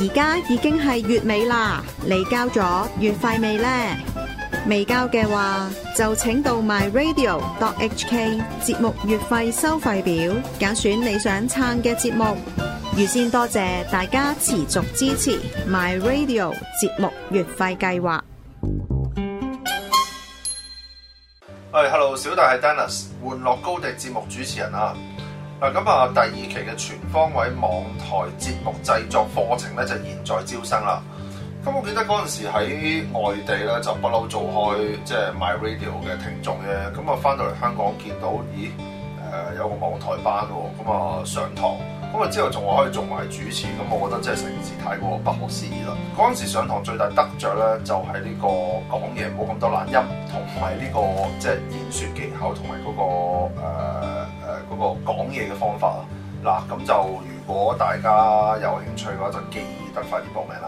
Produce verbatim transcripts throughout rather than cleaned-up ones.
而家已經係月尾啦，你交咗月費未呢？未交嘅話，就請到 my radio dot h k 節目月費收費表，揀選你想撐嘅節目。預先多謝大家持續支持 my radio 節目月費計劃。 係、hey，hello， 小弟係 Dennis， 玩樂高地節目主持人啊。嗱，咁啊，第二期嘅全方位網台節目製作課程咧，就現在招生啦。咁我記得嗰陣時喺外地咧，就不嬲做開即係 My Radio 嘅聽眾嘅。咁啊，翻到嚟香港見到，咦，誒、呃、有個網台班喎，咁啊上堂，咁啊之後仲話可以做埋主持，咁我覺得真係成件事太過不可思議啦。嗰陣時上堂最大得着咧，就係、是、呢個講嘢唔好咁多懶音，同埋呢個即係演說技巧，同埋嗰個誒誒嗰個講嘢嘅方法啊。嗱，咁就如果大家有興趣嘅話，就記得快啲報名啦。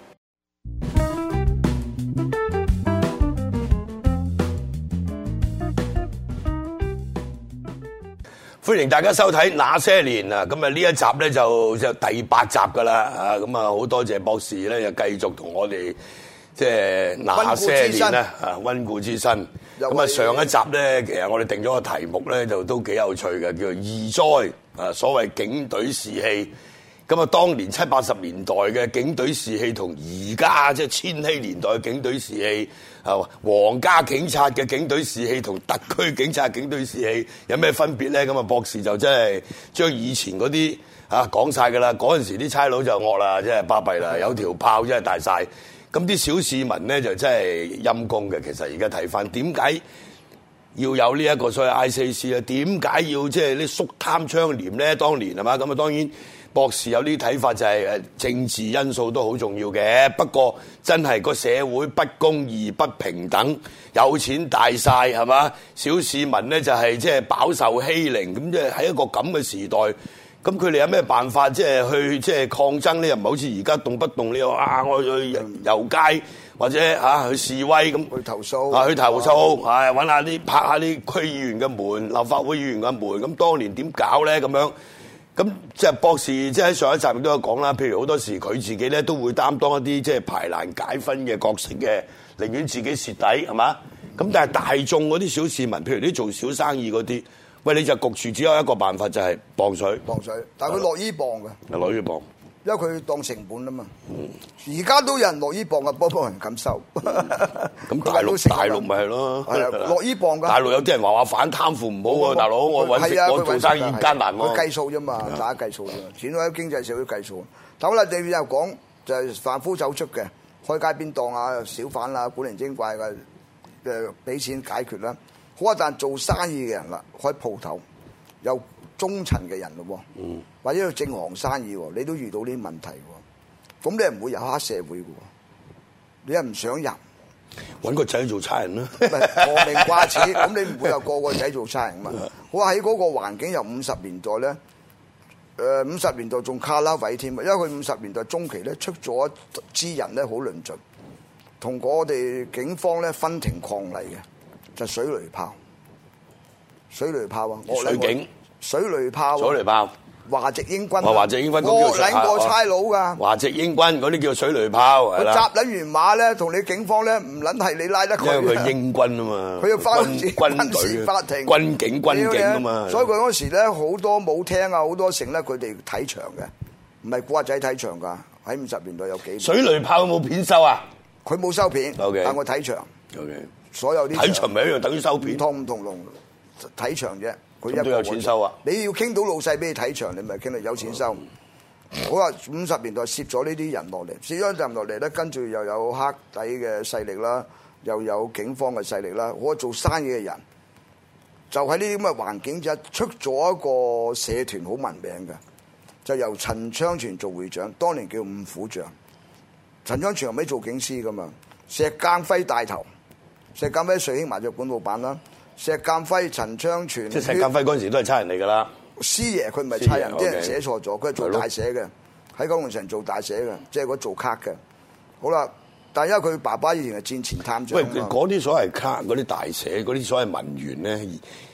歡迎大家收睇那些年啊！咁啊呢一集咧就就第八集噶啦啊！咁啊好多謝博士咧，就繼續同我哋即係那些年咧啊溫故知新。咁啊上一集咧，其實我哋定咗個題目咧，就都幾有趣嘅，叫做義災啊！所謂警隊士氣。咁啊，當年七八十年代嘅警隊士氣同而家即係千禧年代嘅警隊士氣，啊，皇家警察嘅警隊士氣同特區警察警隊士氣有咩分別咧？咁啊，博士就真係將以前嗰啲啊講晒㗎啦。嗰陣時啲差佬就惡啦，真係巴閉啦，有條炮真係大晒。咁啲小市民咧就真係陰公嘅。其實而家睇翻點解要有呢一個所謂 I C C 咧？點解要即係啲肅貪倡廉咧？當年係嘛？咁啊，當然。博士有啲睇法就係誒政治因素都好重要嘅，不過真係個社會不公義不平等，有錢大晒係嘛？小市民咧就係即係飽受欺凌，咁即係喺一個咁嘅時代，咁佢哋有咩辦法即係去即係抗爭咧？又唔係好似而家動不動你話啊，我去遊街或者啊去示威咁去投訴啊去投訴，係揾下啲拍下啲區議員嘅門、立法會議員嘅門，咁當年點搞咧咁樣？咁即係博士，即係喺上一集亦都有講啦。譬如好多時佢自己咧都會擔當一啲即係排難解紛嘅角色嘅，寧願自己蝕底係嘛？咁但係大眾嗰啲小市民，譬如啲做小生意嗰啲，喂，你就焗住只有一個辦法就係磅水， 磅水。但係佢落依磅嘅， 落依磅， 因為佢當成本啊嘛。而家都有人落依磅嘅，不過人敢收。 咁大陸大陸咪係咯， 係啊，落依磅㗎。 大陸有啲人話話反貪腐唔好喎，大佬我揾食我做生意艱難喎。 佢計數啫嘛，大家計數啫嘛，始終喺經濟社會計數。但好啦，你又講就係販夫走卒嘅，開街邊檔啊、小販啊、古靈精怪嘅誒，俾錢解決啦。好啊，但做生意嘅人啦，開鋪頭有中層嘅人咯，嗯，或者有正行生意，你都遇到呢啲問題喎。咁你係唔會入黑社會嘅喎，你又唔想入， 揾個仔做差人啦， 亡命掛齒，咁你唔會有個個仔做差人嘛？我話喺嗰個環境由五十年代咧，誒五十年代仲卡拉位添，因為佢五十年代中期咧出咗一支人咧好論盡，同我哋警方咧分庭抗禮嘅，就係、水雷炮，水雷炮啊！ 水警、 水雷炮、 水雷炮。 華籍英軍， 華籍英軍我領過差佬㗎。 華籍英軍嗰啲叫水雷炮，係啦。 佢紮撚完馬咧，同你警方咧唔撚係你拉得佢。 因為佢英軍啊嘛， 佢要翻軍隊法庭、 軍警、軍警啊嘛。 所以佢嗰時咧好多舞廳啊，好多城咧，佢哋睇場嘅，唔係古惑仔睇場㗎。喺五十年代有幾水雷炮有冇片收啊？ 佢冇收片，但我睇場。 OK，所有啲睇場咪一樣等於收片， 唔同唔同龍睇場啫。 佢都有錢收啊！ 你要傾到老細俾你睇場，你咪傾到有錢收。好啊，五十年代攝咗呢啲人落嚟，攝咗人落嚟咧，跟住又有黑底嘅勢力啦，又有警方嘅勢力啦。我做生意嘅人就喺呢啲咁嘅環境之下，出咗一個社團好聞名嘅，就由陳昌全做會長，當年叫五虎將。陳昌全後尾做警司噶嘛，石鑑輝帶頭，石鑑輝瑞興麻雀館老闆啦。石鑑輝、陳昌全， 即係石鑑輝嗰陣時都係差人嚟㗎啦。 師爺佢唔係差人，啲人 okay. 寫錯咗，佢係做大寫嘅，喺九龍城做大寫嘅，即係嗰做卡嘅。好啦，但係因為佢爸爸以前係戰前探長。 喂，嗰啲所謂卡嗰啲大寫嗰啲所謂文員咧，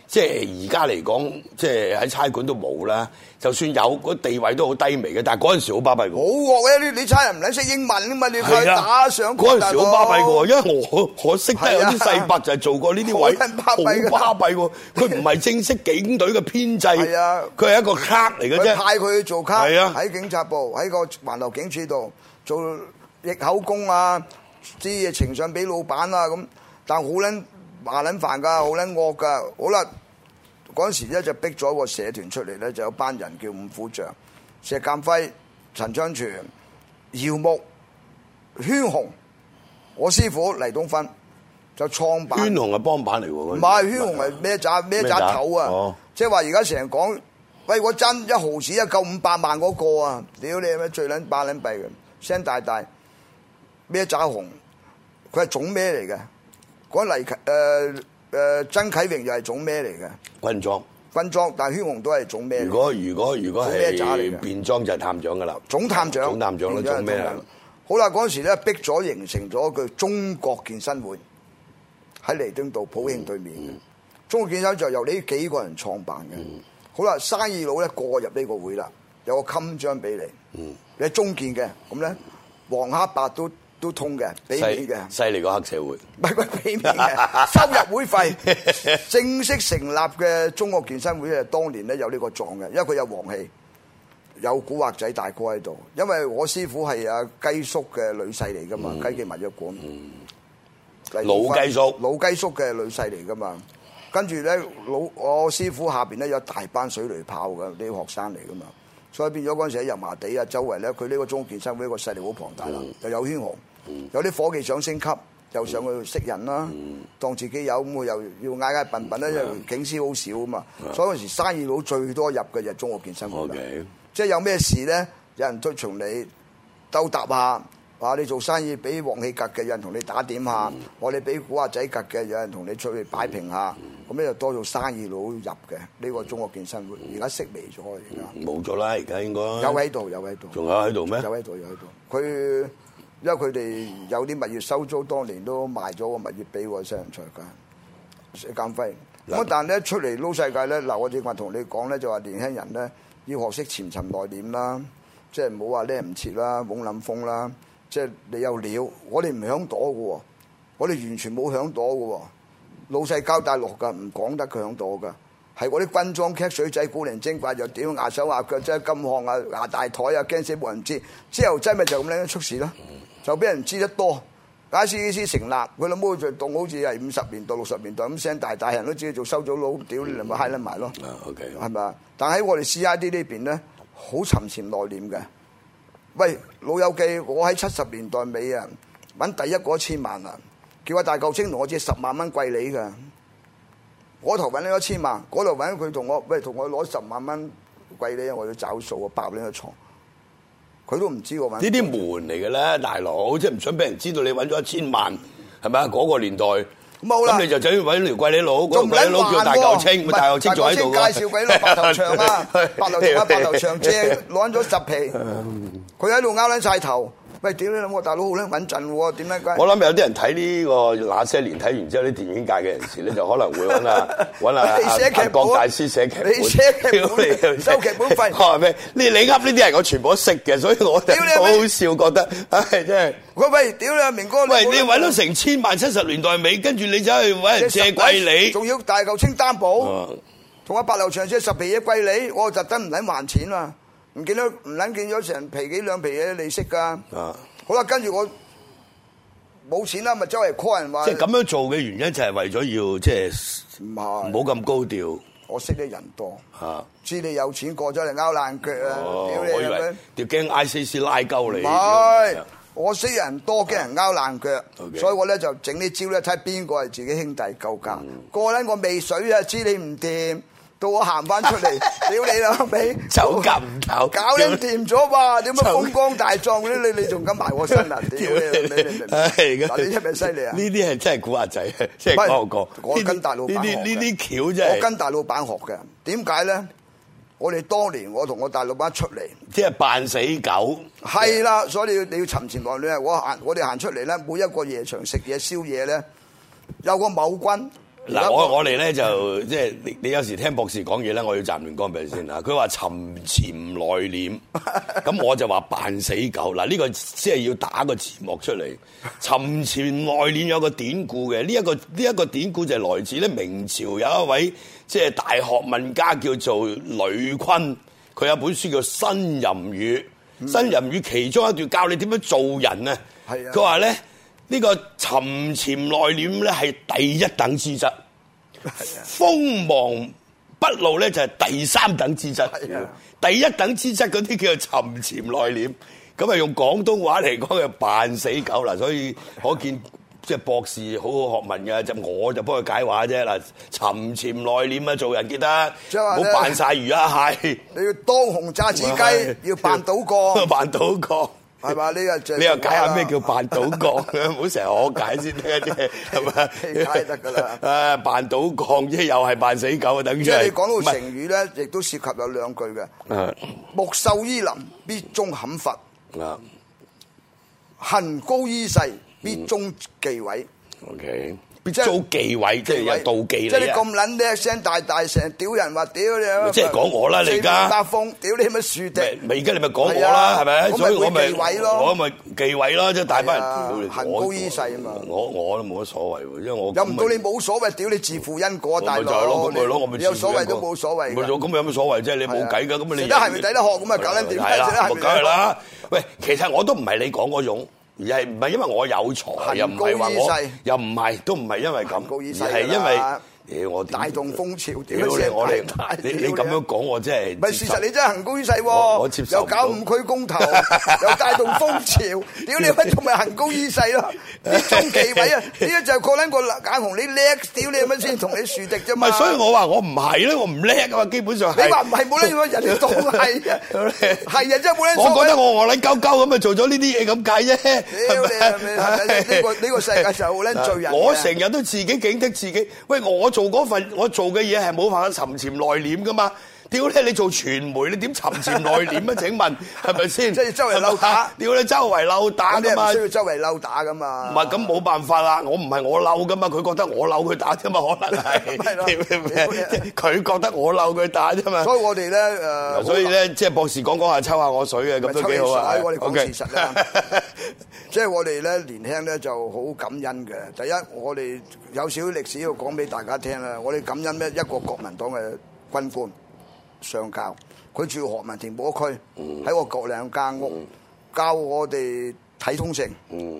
即係而家嚟講，即係喺差館都冇啦。就算有，個地位都好低微嘅。但係嗰陣時好巴閉嘅。 好惡嘅，你你差人唔撚識英文啊嘛，你佢打上嗰陣時好巴閉嘅喎，因為我我識得有啲細伯就係做過呢啲位，好巴閉喎。佢唔係正式警隊嘅編制，佢係一個卡嚟嘅啫。 派佢去做卡， 係啊， 喺警察部喺個環流警署度做逆口供啊，啲嘢呈上俾老闆啊咁，但好撚麻撚煩㗎，好撚惡㗎。好啦。嗰陣時咧就逼咗個社團出嚟咧，就有班人叫五虎將、石鑑輝、陳昌全、姚木、禤鴻，我師傅黎東芬就創辦。禤鴻係幫辦嚟喎， 唔係禤鴻係孭扎孭扎頭啊！哦、即係話而家成日講，喂我真一毫子一夠五百萬嗰個啊！屌你咩最撚巴撚閉嘅，聲大大孭扎紅，佢係總咩嚟嘅？嗰黎誒。呃誒、呃、曾啟榮又係總咩嚟嘅？ 軍裝， 軍裝，但係禤鴻都係總咩？ 如果如果如果係便裝就係探長噶啦， 總探長， 總探長啦，總咩啊？ 好啦，嗰陣時咧逼咗形成咗個中國健身會喺彌敦道普慶對面嘅。嗯、中國健身就由呢幾個人創辦嘅。嗯、好啦，生意佬咧過入呢個會啦，有個襟章俾你，嗯、你係中健嘅，咁咧黃黑白都。都通嘅，俾面嘅， 犀利個黑社會， 唔係佢俾面嘅，收入會費。正式成立嘅中國健身會咧，當年咧有呢個狀嘅，因為佢有黃氣，有古惑仔大哥喺度。因為我師傅係阿雞叔嘅女婿嚟噶嘛，嗯、雞記文一館，嗯、老雞叔，老雞叔嘅女婿嚟噶嘛。跟住咧，老我師傅下邊咧有大班水雷炮嘅呢啲學生嚟噶嘛，所以變咗嗰陣時喺油麻地啊周圍咧，佢呢個中國健身會個勢力好龐大啦，嗯、又有禤鴻。有啲伙計想升級，又上去識人啦，嗯、當自己有咁，佢又要嗌嗌笨笨啦，因為警司好少啊嘛，嗯、所以嗰時生意佬最多入嘅就係中國健身會啦。Okay. 即係有咩事咧，有人都從你兜搭下，話你做生意俾黃氣格嘅，有人同你打點下；我哋俾古惑仔格嘅，有人同你出去擺平下。咁咧就多咗生意佬入嘅呢個中國健身會，而家式微咗，而家冇咗啦，而家應該有喺度，有喺度，仲有喺度咩？ 有喺度，有喺度，佢。因為佢哋有啲物業收租，當年都賣咗個物業俾我西洋菜間石鑑輝。咁但係咧出嚟撈世界咧，嗱我正話同你講咧，就話年輕人咧要學識潛沉內斂啦，即係唔好話叻唔切啦，懵諗風啦，即係你有料，我哋唔響朵嘅喎，我哋完全冇響朵嘅喎，老細交大落㗎，唔講得佢響朵㗎。係嗰啲軍裝劇水仔古靈精怪，又屌牙手牙腳，即係金項啊、牙大台啊，驚死冇人知。之後真咪就咁樣出事咯。就俾人知得多，I C A C 成立，佢老母就當好似係五十年代、六十年代咁聲大，大人都知做收咗佬，屌你咪嗨甩埋咯，係咪啊？但喺我哋 C I D 呢邊咧，好沉潛內斂嘅。喂，老友記，我喺七十年代尾啊，揾第一個一千萬啊，叫阿大嚿青同我借十萬蚊貴利㗎。我頭揾咗一千萬，嗰度揾佢同我，喂，同我攞十萬蚊貴利，我要找數啊，爆呢個床。佢都唔知喎，呢啲門嚟嘅咧，大佬，即係唔想俾人知道你揾咗一千萬，係咪啊？嗰、那個年代，冇啦，咁你就走去揾條貴利佬，嗰條貴利佬叫大嚿青，咪大嚿青就喺度介紹貴利佬白頭長啊，白頭長啊，白頭長借攞咗十皮，佢喺度拗撚晒頭。喂，屌你諗我大佬好撚穩陣喎？點解？ 我諗有啲人睇呢個那些年睇完之後，啲電影界嘅人士咧就可能會揾啊揾啊阿郭大師寫劇本， 你寫劇本收劇本費。 係咩？你你噏呢啲人我全部都識嘅，所以我就好好笑覺得，唉真係。 喂喂，屌你阿明哥！ 喂，你揾到成千萬七十年代尾，跟住你走去揾人借貴利， 仲要大嚿清擔保，同阿白流長借十皮嘢貴利，我特登唔撚還錢啊！唔見到唔撚見咗成皮幾兩皮嘢利息㗎，啊、好啦，跟住我冇錢啦，咪周圍 call 人話。 即係咁樣做嘅原因就係為咗要即係唔好咁高調。 我識得人多，啊、知你有錢過咗嚟拗爛腳啊！ 哦、 屌你我以為條驚 I C C 拉鳩你。 唔係，我識人多，驚人拗爛腳， okay. 所以我咧就整啲招咧，睇邊個係自己兄弟夠格。個撚我未水啊，知你唔掂。到我行翻出嚟，屌你老味， 走夾唔走， 搞你掂咗吧？點解風光大壯嗰啲你你仲敢埋我身啊？屌你！嗱你係咪犀利啊？ 呢啲係真係古惑仔，即係講個。 我跟大老闆學嘅。 呢啲呢啲橋真係。 我跟大老闆學嘅，點解咧？我哋當年我同我大老闆出嚟， 即係扮死狗。 係啦，所以你要你要沉潛內斂。我行我哋行出嚟咧，每一個夜場食嘢宵夜咧，有個某君。 嗱，我我哋咧就即係你你有時聽博士講嘢咧，我要暫亂講俾你先啊。佢話沉潛內斂，咁我就話扮死狗。嗱，呢個即係要打個字幕出嚟。沉潛內斂有個典故嘅，呢一個呢一個典故就係來自咧明朝有一位即係大學問家叫做呂坤，佢有本書叫《呻吟語》。《呻吟語》其中一段教你點樣做人啊。佢話咧。呢個沉潛內斂咧係第一等資質，鋒芒不露咧就係第三等資質。第一等資質嗰啲叫做沉潛內斂，咁啊用廣東話嚟講就扮死狗啦。所以可見即係博士好好學問嘅，就我就幫佢解話啫嗱。沉潛內斂啊，做人記得唔好扮晒魚啊蟹。 你要當紅炸子雞，要扮倒角， 扮倒角。係嘛？ 呢個你又解下咩叫扮倒角唔好成日我解先得啫，係嘛？ 解得㗎啦。 啊，扮倒角即係又係扮死狗啊！等於即係你講到成語咧，亦都涉及有兩句嘅。木秀於林，必終砍伐；行高於世，必終忌諱。 OK。必遭忌諱，即係有妒忌你。 即係你咁撚叻聲大大聲屌人話屌你， 即係講我啦！你而家八風屌你乜樹敵？ 咪而家你咪講我啦，係咪？所以我咪忌諱咯， 我咪忌諱咯，即係大班人行高於世啊嘛！ 我我都冇乜所謂喎，因為我又唔到你冇所謂，屌你自負因果大佬。 就係咯，咁咪咯，我咪有所謂都冇所謂。 咪咁有乜所謂啫？你冇計㗎，咁你食得係咪抵得學咁啊？搞撚掂？ 係啦，梗係啦。喂，其實我都唔係你講嗰種。而係唔係因為我有才，又唔係話我，又唔係都唔係因為咁，而係因為屌我大動風潮，屌你我哋你你咁樣講我真係， 唔係事實，你真係行高於世喎，又搞五區公投，又帶動風潮，屌你乜仲咪行高於世咯？啲中紀委啊，呢個就係個撚個眼紅你叻，屌你乜先同你樹敵啫嘛？ 唔係，所以我話我唔係咧，我唔叻啊嘛，基本上。 你話唔係冇撚嘢，人哋當係嘅，係啊，真係冇撚。 我覺得我戇撚鳩鳩咁啊，做咗呢啲嘢咁解啫。 屌你係咪？呢個呢個世界就好撚罪人。 我成日都自己警惕自己，喂，我做嗰份我做嘅嘢係冇辦法沉潛內斂噶嘛？屌你！你做傳媒，你點沉潛內斂啊？請問係咪先？ 即係周圍溜打。 屌你，周圍溜打噶嘛？ 唔需要周圍溜打噶嘛？ 唔係咁冇辦法啦，我唔係我溜噶嘛，佢覺得我溜佢打啫嘛，可能係。係咯。佢覺得我溜佢打啫嘛。 所以我哋咧誒， 所以咧即係博士講講下抽下我水嘅，咁都幾好啊。 我哋講事實啦。即係我哋咧年輕咧就好感恩嘅。第一，我哋有少少歷史要講俾大家聽啦。我哋感恩咧一個國民黨嘅軍官上校，佢住何文田寶區，喺我隔兩間屋，教我哋睇通勝。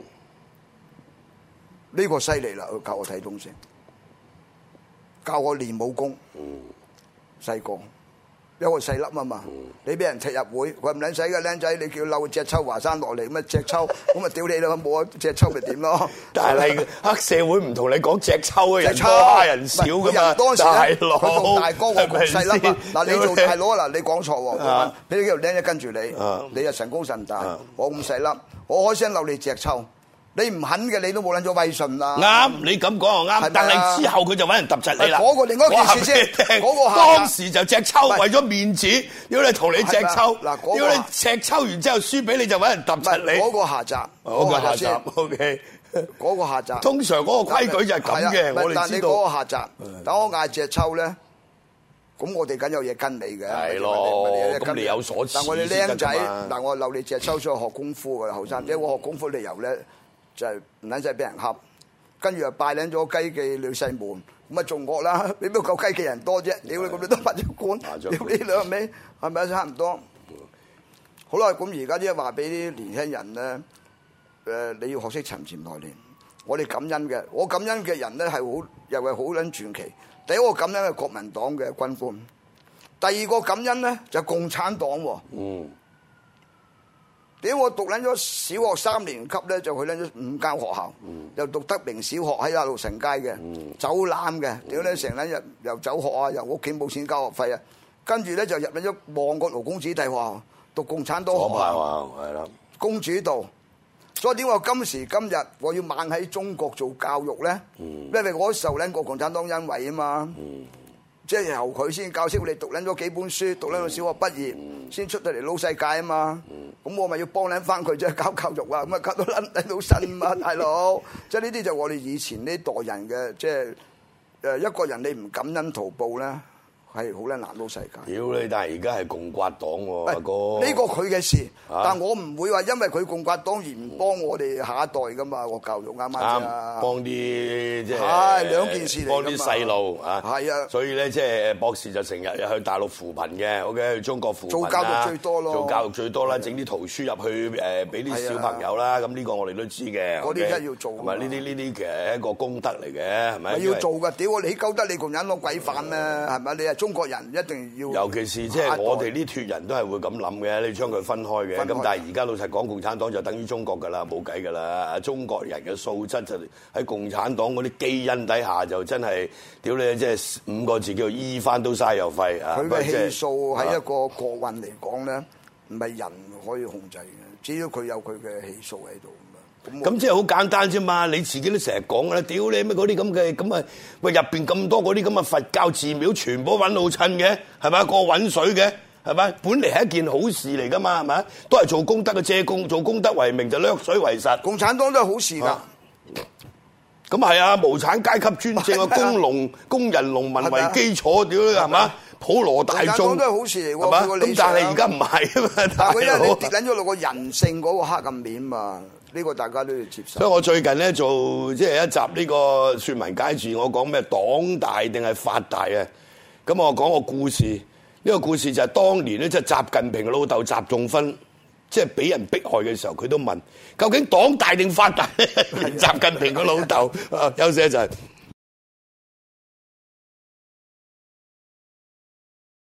呢個犀利啦！佢教我睇通勝，教我練武功。細個。因為細粒啊嘛，你俾人踢入會，佢唔撚使嘅僆仔，你叫嬲隻抽華山落嚟，咁啊隻抽，咁啊屌你啦，冇啊隻抽咪點咯？ 但係黑社會唔同你講隻抽嘅人多蝦人少噶嘛，大佬佢同大哥我咁細粒啊！嗱你做大佬啊嗱，你講錯喎，你呢條僆仔跟住你，你就神高神大，我咁細粒，我開聲嬲你隻抽。你唔肯嘅，你都冇撚咗威信啦。啱，你咁講又啱，但係之後佢就揾人揼柒你啦。嗰個另外一件事先，嗰個當時就隻抽，為咗面子，如果你同你隻抽，如果你隻抽完之後輸俾你，就揾人揼柒你。嗰個下集，嗰個下集 ，OK，嗰個下集。通常嗰個規矩就係咁嘅，我哋知道。但你嗰個下集，等我嗌隻抽咧，咁我哋梗有嘢跟你嘅。係咯，咁你有所指。但我哋僆仔，嗱我留你隻抽出去學功夫嘅後生仔，我學功夫理由咧。就係唔撚使俾人恰，跟住又拜領咗雞記女婿門，咁啊仲惡啦！你邊夠雞記人多啫？屌你咁你都發咗官，屌呢兩尾係咪差唔多？好啦，咁而家即係話俾啲年輕人咧，誒你要學識沉潛內斂。我哋感恩嘅，我感恩嘅人咧係好又係好撚傳奇。第一個感恩係國民黨嘅軍官，第二個感恩咧就係共產黨喎。嗯。點我讀撚咗小學三年級咧，就去撚咗五間學校，嗯、又讀德明小學喺亞路臣街嘅，嗯、走攬嘅，屌咧成撚日又走學啊，又屋企冇錢交學費啊，跟住咧就入撚咗旺角勞工子弟學校讀共產黨學校，係啦，公主道。所以點我今時今日我要猛喺中國做教育咧？嗯、因為我受撚過共產黨恩惠啊嘛。嗯即係由佢先教識我哋讀撚咗幾本書，讀撚到小學畢業，先出到嚟撈世界啊嘛。咁我咪要幫撚翻佢啫，搞教育啊，咁啊搞到撚到身啊，大佬。即係呢啲就我哋以前呢代人嘅即係誒一個人你唔感恩圖報咧，係好撚難到世界。 屌你！但係而家係共刮黨喎，阿哥。 呢個佢嘅事， 啊但我唔會話因為佢共刮黨而唔幫我哋下一代噶嘛。我教育啱啱啱啫？ 幫啲即係係兩件事嚟㗎嘛幫啲細路啊。 係啊， 所以咧即係博士就成日去大陸扶貧嘅，OK 去中國扶貧做教育最多咯， 做教育最多啦，整啲圖書入去誒俾啲小朋友啦。咁呢個我哋都知嘅。 嗰啲梗係要做， 同埋呢啲呢啲其實係一個功德嚟嘅，係咪？ 係要做㗎。屌我你鳩得你共產黨鬼飯咩？係咪？你係中國人一定要。 尤其是即係我哋呢脱人都係會咁諗嘅，你將佢分開嘅。咁但係而家老實講，共產黨就等於中國㗎啦，冇計㗎啦。中國人嘅素質就喺共產黨嗰啲基因底下就真係屌你，即係五個字叫做醫翻都嘥油費啊！ 佢嘅氣數喺一個國運嚟講咧，唔係人可以控制嘅，只要佢有佢嘅氣數喺度。 咁即係好簡單啫嘛！你自己都成日講㗎啦，屌你咩嗰啲咁嘅咁啊！喂，入邊咁多嗰啲咁嘅佛教寺廟，全部揾老襯嘅，係咪？個揾水嘅，係咪？本嚟係一件好事嚟㗎嘛，係咪？都係做功德嘅，借功做功德為名就掠水為實。 共產黨都係好事㗎。 咁係啊，無產階級專政啊，工農工人農民為基礎，屌你係嘛？普羅大眾都係好事嚟喎， 咁但係而家唔係啊嘛， 但係佢因為你跌緊咗落個人性嗰個黑暗面嘛。呢個大家都要接受。 所以我最近咧做即係一集呢個説文解字，我講咩黨大定係法大啊？咁我講個故事，呢、這個故事就係當年咧，即係習近平嘅老豆習仲勳，即係俾人迫害嘅時候，佢都問究竟黨大定法大咧？習近平嘅老豆啊，休息一陣。